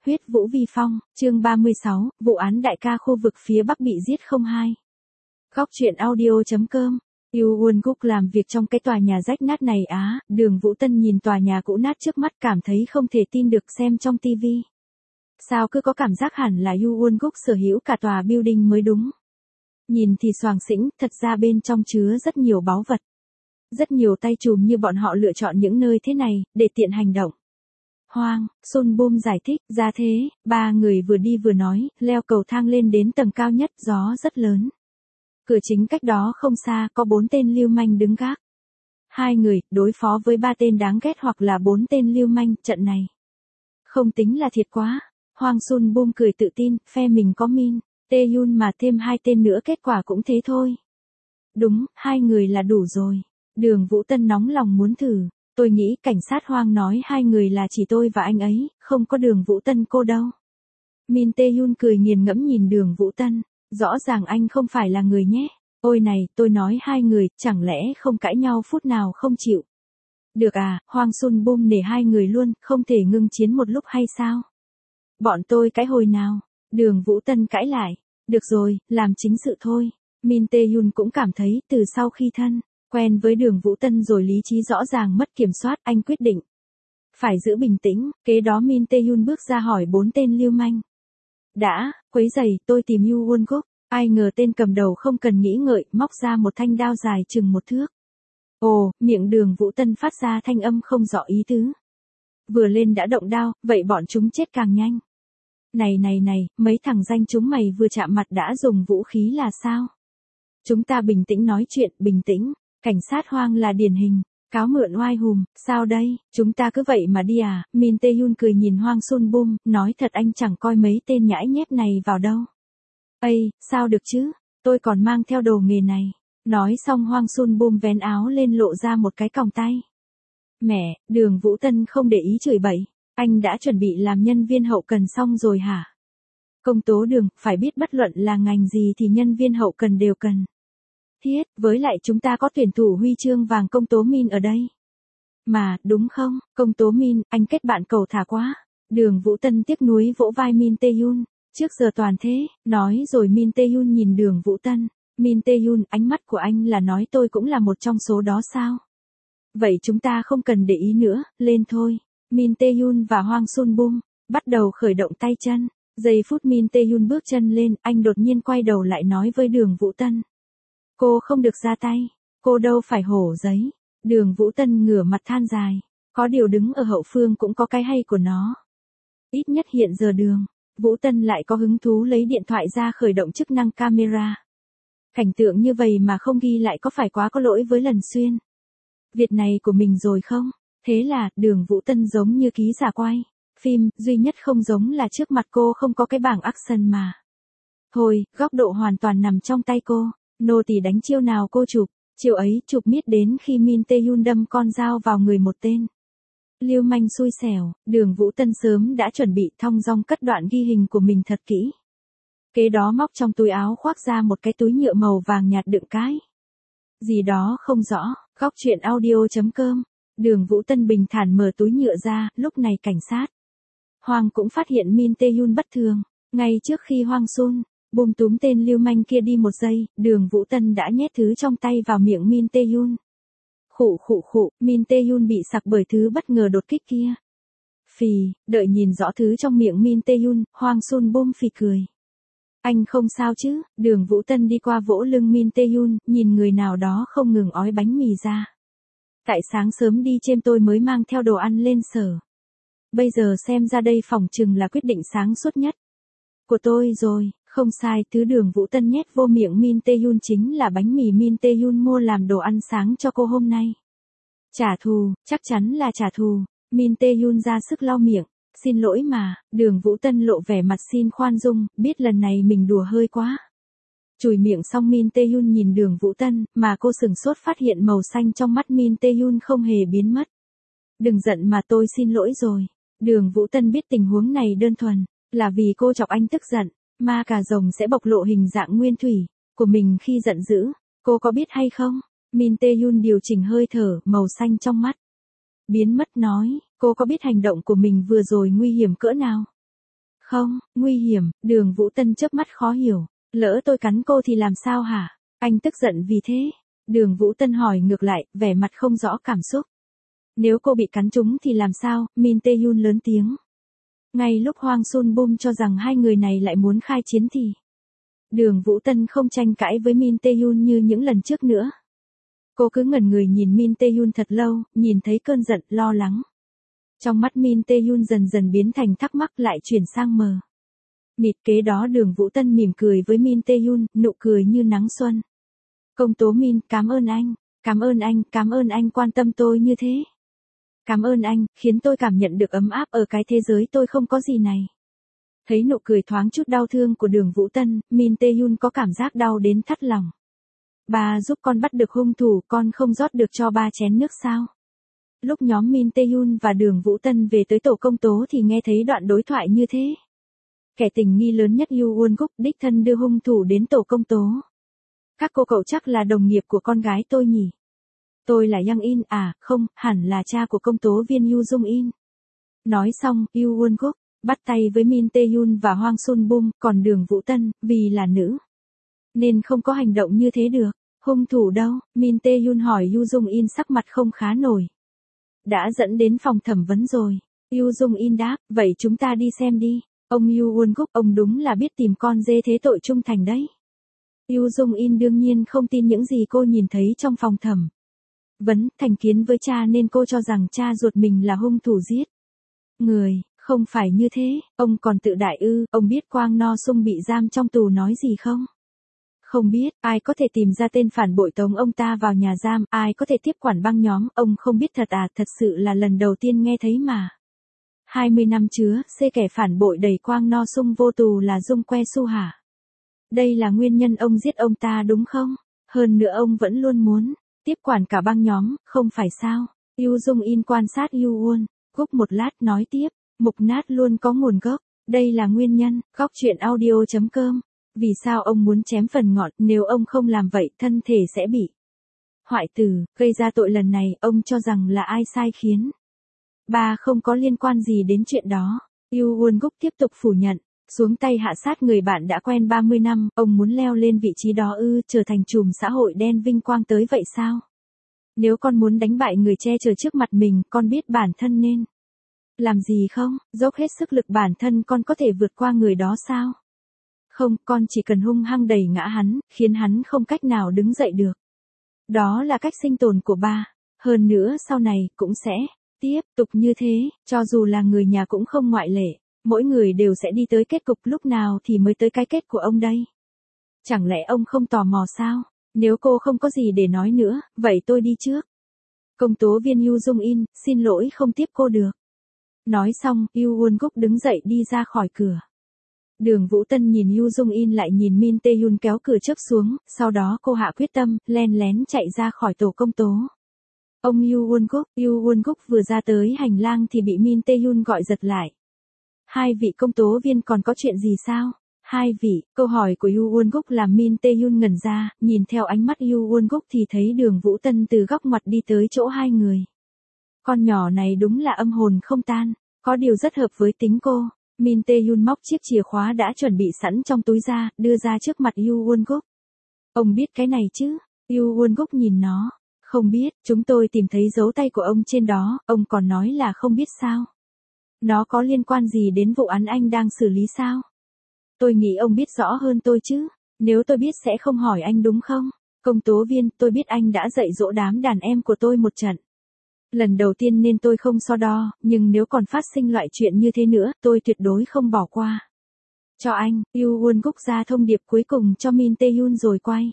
Huyết Vũ Vi Phong, chương 36, vụ án đại ca khu vực phía Bắc bị giết 02. Góc truyện audio.com. Yu Won Guk làm việc trong cái tòa nhà rách nát này á, Đường Vũ Tân nhìn tòa nhà cũ nát trước mắt cảm thấy không thể tin được xem trong tivi. Sao cứ có cảm giác hẳn là Yu Won Guk sở hữu cả tòa building mới đúng. Nhìn thì xoàng xĩnh, thật ra bên trong chứa rất nhiều báu vật. Rất nhiều tay trùm như bọn họ lựa chọn những nơi thế này, để tiện hành động. Hwang Sun Bum giải thích, ra thế, ba người vừa đi vừa nói, leo cầu thang lên đến tầng cao nhất, gió rất lớn. Cửa chính cách đó không xa, có 4 tên lưu manh đứng gác. 2 người, đối phó với 3 tên đáng ghét hoặc là 4 tên lưu manh, trận này. Không tính là thiệt quá. Hwang Sun Bum cười tự tin, phe mình có Min, Tae-yun mà thêm 2 tên nữa kết quả cũng thế thôi. Đúng, 2 người là đủ rồi. Đường Vũ Tân nóng lòng muốn thử. Tôi nghĩ cảnh sát Hoang nói 2 người là chỉ tôi và anh ấy, không có Đường Vũ Tân cô đâu. Min Tae-yun cười nghiền ngẫm nhìn Đường Vũ Tân. Rõ ràng anh không phải là người nhé. Ôi này, tôi nói 2 người, chẳng lẽ không cãi nhau phút nào không chịu. Được à, Hwang Sun Bum nể 2 người luôn, không thể ngưng chiến một lúc hay sao? Bọn tôi cãi hồi nào? Đường Vũ Tân cãi lại. Được rồi, làm chính sự thôi. Min Tae-yun cũng cảm thấy từ sau khi quen với Đường Vũ Tân rồi lý trí rõ ràng mất kiểm soát, anh quyết định. Phải giữ bình tĩnh, kế đó Min Tae-yun bước ra hỏi 4 tên lưu manh. Đã, quấy giày, tôi tìm Yu Won Guk. Ai ngờ tên cầm đầu không cần nghĩ ngợi, móc ra một thanh đao dài chừng 1 thước. Ồ, miệng Đường Vũ Tân phát ra thanh âm không rõ ý tứ. Vừa lên đã động đao, vậy bọn chúng chết càng nhanh. Này, mấy thằng danh chúng mày vừa chạm mặt đã dùng vũ khí là sao? Chúng ta bình tĩnh nói chuyện, bình tĩnh. Cảnh sát Hoang là điển hình. Cáo mượn oai hùm, sao đây, chúng ta cứ vậy mà đi à? Min Tae-yun cười nhìn Hwang Sun Bum, nói thật anh chẳng coi mấy tên nhãi nhép này vào đâu. Ây, sao được chứ, tôi còn mang theo đồ nghề này. Nói xong Hwang Sun Bum vén áo lên lộ ra một cái còng tay. Mẹ, Đường Vũ Tân không để ý chửi bậy, anh đã chuẩn bị làm nhân viên hậu cần xong rồi hả? Công tố Đường, phải biết bất luận là ngành gì thì nhân viên hậu cần đều cần. Thiết, với lại chúng ta có tuyển thủ huy chương vàng công tố Min ở đây. Mà, đúng không, công tố Min, anh kết bạn cầu thả quá. Đường Vũ Tân tiếc nuối vỗ vai Min Tae-yun. Trước giờ toàn thế, nói rồi Min Tae-yun nhìn Đường Vũ Tân. Min Tae-yun, ánh mắt của anh là nói tôi cũng là một trong số đó sao? Vậy chúng ta không cần để ý nữa, lên thôi. Min Tae-yun và Hwang Sun Bum bắt đầu khởi động tay chân. Giây phút Min Tae-yun bước chân lên, anh đột nhiên quay đầu lại nói với Đường Vũ Tân. Cô không được ra tay, cô đâu phải hổ giấy. Đường Vũ Tân ngửa mặt than dài. Có điều đứng ở hậu phương cũng có cái hay của nó. Ít nhất hiện giờ Đường Vũ Tân lại có hứng thú lấy điện thoại ra khởi động chức năng camera. Cảnh tượng như vậy mà không ghi lại có phải quá có lỗi với Lần Xuyên. Việc này của mình rồi không? Thế là, Đường Vũ Tân giống như ký giả quay phim, duy nhất không giống là trước mặt cô không có cái bảng action mà. Thôi, góc độ hoàn toàn nằm trong tay cô. Nô tỳ đánh chiêu nào cô chụp, chiêu ấy chụp miết đến khi Min Tae-yun đâm con dao vào người một tên. Lưu manh xui xẻo, Đường Vũ Tân sớm đã chuẩn bị thong dong cất đoạn ghi hình của mình thật kỹ. Kế đó móc trong túi áo khoác ra một cái túi nhựa màu vàng nhạt đựng cái gì đó không rõ, góc truyện audio.com. Đường Vũ Tân bình thản mở túi nhựa ra, lúc này cảnh sát Hoang cũng phát hiện Min Tae-yun bất thường. Ngay trước khi Hwang Sun Bum túm tên lưu manh kia đi 1 giây, Đường Vũ Tân đã nhét thứ trong tay vào miệng Min Tae-yun. Khụ, Min Tae-yun bị sặc bởi thứ bất ngờ đột kích kia. Phì, đợi nhìn rõ thứ trong miệng Min Tae-yun, Hwang Sun Bum phì cười. Anh không sao chứ? Đường Vũ Tân đi qua vỗ lưng Min Tae-yun, nhìn người nào đó không ngừng ói bánh mì ra. Tại sáng sớm đi chêm tôi mới mang theo đồ ăn lên sở. Bây giờ xem ra đây phỏng chừng là quyết định sáng suốt nhất của tôi rồi. Không sai, thứ Đường Vũ Tân nhét vô miệng Min Tae-yun chính là bánh mì Min Tae-yun mua làm đồ ăn sáng cho cô hôm nay. Trả thù, chắc chắn là trả thù. Min Tae-yun ra sức lau miệng. Xin lỗi mà, Đường Vũ Tân lộ vẻ mặt xin khoan dung, biết lần này mình đùa hơi quá. Chùi miệng xong Min Tae-yun nhìn Đường Vũ Tân, mà cô sửng sốt phát hiện màu xanh trong mắt Min Tae-yun không hề biến mất. Đừng giận mà tôi xin lỗi rồi. Đường Vũ Tân biết tình huống này đơn thuần là vì cô chọc anh tức giận. Ma cà rồng sẽ bộc lộ hình dạng nguyên thủy của mình khi giận dữ. Cô có biết hay không? Min Tae-yun điều chỉnh hơi thở, màu xanh trong mắt biến mất nói, cô có biết hành động của mình vừa rồi nguy hiểm cỡ nào? Không, nguy hiểm, Đường Vũ Tân chớp mắt khó hiểu. Lỡ tôi cắn cô thì làm sao hả? Anh tức giận vì thế. Đường Vũ Tân hỏi ngược lại, vẻ mặt không rõ cảm xúc. Nếu cô bị cắn trúng thì làm sao? Min Tae-hyun lớn tiếng. Ngay lúc Hwang Sun-bum cho rằng hai người này lại muốn khai chiến thì Đường Vũ Tân không tranh cãi với Min Tae-hyun như những lần trước nữa. Cô cứ ngẩn người nhìn Min Tae-hyun thật lâu, nhìn thấy cơn giận, lo lắng. Trong mắt Min Tae-hyun dần dần biến thành thắc mắc lại chuyển sang mờ mịt. Kế đó Đường Vũ Tân mỉm cười với Min Tae-hyun, nụ cười như nắng xuân. Công tố Min, cảm ơn anh, cảm ơn anh quan tâm tôi như thế. Cảm ơn anh, khiến tôi cảm nhận được ấm áp ở cái thế giới tôi không có gì này. Thấy nụ cười thoáng chút đau thương của Đường Vũ Tân, Min Tae-hyun có cảm giác đau đến thắt lòng. Ba giúp con bắt được hung thủ, con không rót được cho ba chén nước sao? Lúc nhóm Min Tae-hyun và Đường Vũ Tân về tới tổ công tố thì nghe thấy đoạn đối thoại như thế. Kẻ tình nghi lớn nhất Yoo Won-guk đích thân đưa hung thủ đến tổ công tố. Các cô cậu chắc là đồng nghiệp của con gái tôi nhỉ? Tôi là Yang In à, không, hẳn là cha của công tố viên Yoo Jung In. Nói xong, Yoo Won-guk bắt tay với Min Tae-hyun và Hwang Sun-bum, còn Đường Vũ Tân, vì là nữ nên không có hành động như thế được. Hung thủ đâu? Min Tae-hyun hỏi Yoo Jung In sắc mặt không khá nổi. Đã dẫn đến phòng thẩm vấn rồi. Yoo Jung In đáp, vậy chúng ta đi xem đi. Ông Yoo Won-guk, ông đúng là biết tìm con dê thế tội trung thành đấy. Yoo Jung In đương nhiên không tin những gì cô nhìn thấy trong phòng thẩm vấn, thành kiến với cha nên cô cho rằng cha ruột mình là hung thủ giết người. Không phải như thế, ông còn tự đại ư? Ông biết Kwang No Sung bị giam trong tù nói gì không? Không biết, ai có thể tìm ra tên phản bội tống ông ta vào nhà giam, ai có thể tiếp quản băng nhóm, ông không biết thật à? Thật sự là lần đầu tiên nghe thấy mà. 20 năm chứa, kẻ phản bội đẩy Kwang No Sung vô tù là Dung Que Su hả? Đây là nguyên nhân ông giết ông ta đúng không? Hơn nữa ông vẫn luôn muốn tiếp quản cả băng nhóm, không phải sao? Yoo Jung In quan sát Yoo Won-guk một lát nói tiếp, mục nát luôn có nguồn gốc, đây là nguyên nhân. Góc truyện audio.com. Vì sao ông muốn chém phần ngọn, nếu ông không làm vậy thân thể sẽ bị hoại tử, gây ra tội lần này, ông cho rằng là ai sai khiến ba không có liên quan gì đến chuyện đó. Yoo Won-guk tiếp tục phủ nhận, xuống tay hạ sát người bạn đã quen 30 năm, ông muốn leo lên vị trí đó ư, trở thành trùm xã hội đen vinh quang tới vậy sao? Nếu con muốn đánh bại người che chở trước mặt mình, con biết bản thân nên làm gì không? Dốc hết sức lực bản thân con có thể vượt qua người đó sao? Không, con chỉ cần hung hăng đẩy ngã hắn, khiến hắn không cách nào đứng dậy được. Đó là cách sinh tồn của ba. Hơn nữa sau này, cũng sẽ tiếp tục như thế, cho dù là người nhà cũng không ngoại lệ. Mỗi người đều sẽ đi tới kết cục, lúc nào thì mới tới cái kết của ông đây? Chẳng lẽ ông không tò mò sao? Nếu cô không có gì để nói nữa, vậy tôi đi trước. Công tố viên Yoo Jung In, xin lỗi không tiếp cô được. Nói xong, Yoo Won-guk đứng dậy đi ra khỏi cửa. Đường Vũ Tân nhìn Yoo Jung In lại nhìn Min Tae-hyun kéo cửa trước xuống, sau đó cô hạ quyết tâm, len lén chạy ra khỏi tổ công tố. Ông Yoo Won-guk vừa ra tới hành lang thì bị Min Tae-hyun gọi giật lại. Hai vị công tố viên còn có chuyện gì sao? Hai vị, câu hỏi của Yoo Won-guk làm Min Tae-hyun ngẩn ra, nhìn theo ánh mắt Yoo Won-guk thì thấy Đường Vũ Tân từ góc ngoặt đi tới chỗ hai người. Con nhỏ này đúng là âm hồn không tan, có điều rất hợp với tính cô. Min Tae-hyun móc chiếc chìa khóa đã chuẩn bị sẵn trong túi ra, đưa ra trước mặt Yoo Won-guk. Ông biết cái này chứ? Yoo Won-guk nhìn nó. Không biết, chúng tôi tìm thấy dấu tay của ông trên đó, ông còn nói là không biết sao? Nó có liên quan gì đến vụ án anh đang xử lý sao? Tôi nghĩ ông biết rõ hơn tôi chứ. Nếu tôi biết sẽ không hỏi anh đúng không? Công tố viên, tôi biết anh đã dạy dỗ đám đàn em của tôi một trận. Lần đầu tiên nên tôi không so đo, nhưng nếu còn phát sinh loại chuyện như thế nữa, tôi tuyệt đối không bỏ qua. Cho anh, Yoo Won-guk ra thông điệp cuối cùng cho Min Tae-hyun rồi quay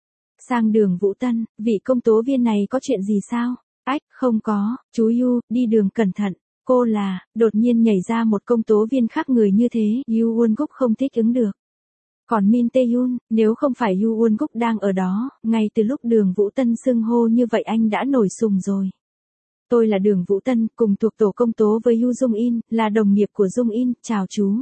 sang Đường Vũ Tân, vị công tố viên này có chuyện gì sao? Ách, không có, chú Yoo, đi đường cẩn thận. Cô là, đột nhiên nhảy ra một công tố viên khác người như thế, Yoo Won-guk không thích ứng được. Còn Min Tae-hyun, nếu không phải Yoo Won-guk đang ở đó, ngay từ lúc Đường Vũ Tân xưng hô như vậy anh đã nổi sùng rồi. Tôi là Đường Vũ Tân, cùng thuộc tổ công tố với Yoo Jung In, là đồng nghiệp của Jung In, chào chú.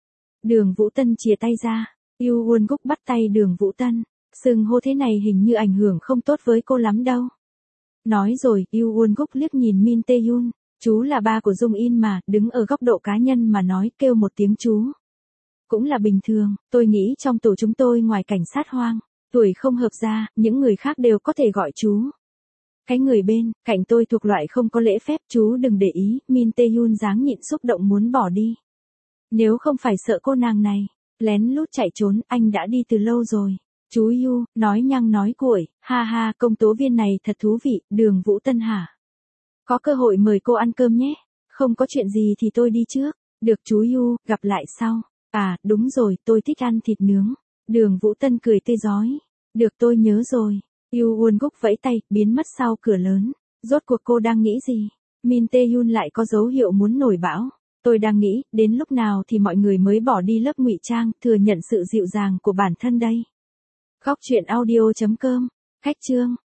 Đường Vũ Tân chìa tay ra, Yoo Won-guk bắt tay Đường Vũ Tân, xưng hô thế này hình như ảnh hưởng không tốt với cô lắm đâu. Nói rồi, Yoo Won-guk liếc nhìn Min Tae-hyun, chú là ba của Jung In mà, đứng ở góc độ cá nhân mà nói, kêu một tiếng chú. Cũng là bình thường, tôi nghĩ trong tổ chúng tôi ngoài cảnh sát Hoang, tuổi không hợp ra, những người khác đều có thể gọi chú. Cái người bên cạnh tôi thuộc loại không có lễ phép, chú đừng để ý, Min Tae-hyun dáng nhịn xúc động muốn bỏ đi. Nếu không phải sợ cô nàng này lén lút chạy trốn, anh đã đi từ lâu rồi. Chú Yu, nói nhăng nói cuội, ha ha, công tố viên này thật thú vị, Đường Vũ Tân hả? Có cơ hội mời cô ăn cơm nhé. Không có chuyện gì thì tôi đi trước. Được chú Yu, gặp lại sau. À, đúng rồi, tôi thích ăn thịt nướng. Đường Vũ Tân cười tươi rói. Được, tôi nhớ rồi. Yu Won Guk vẫy tay, biến mất sau cửa lớn. Rốt cuộc cô đang nghĩ gì? Min Tae-hyun lại có dấu hiệu muốn nổi bão. Tôi đang nghĩ, đến lúc nào thì mọi người mới bỏ đi lớp ngụy trang, thừa nhận sự dịu dàng của bản thân đây. Góc truyện audio.com. Khách chương.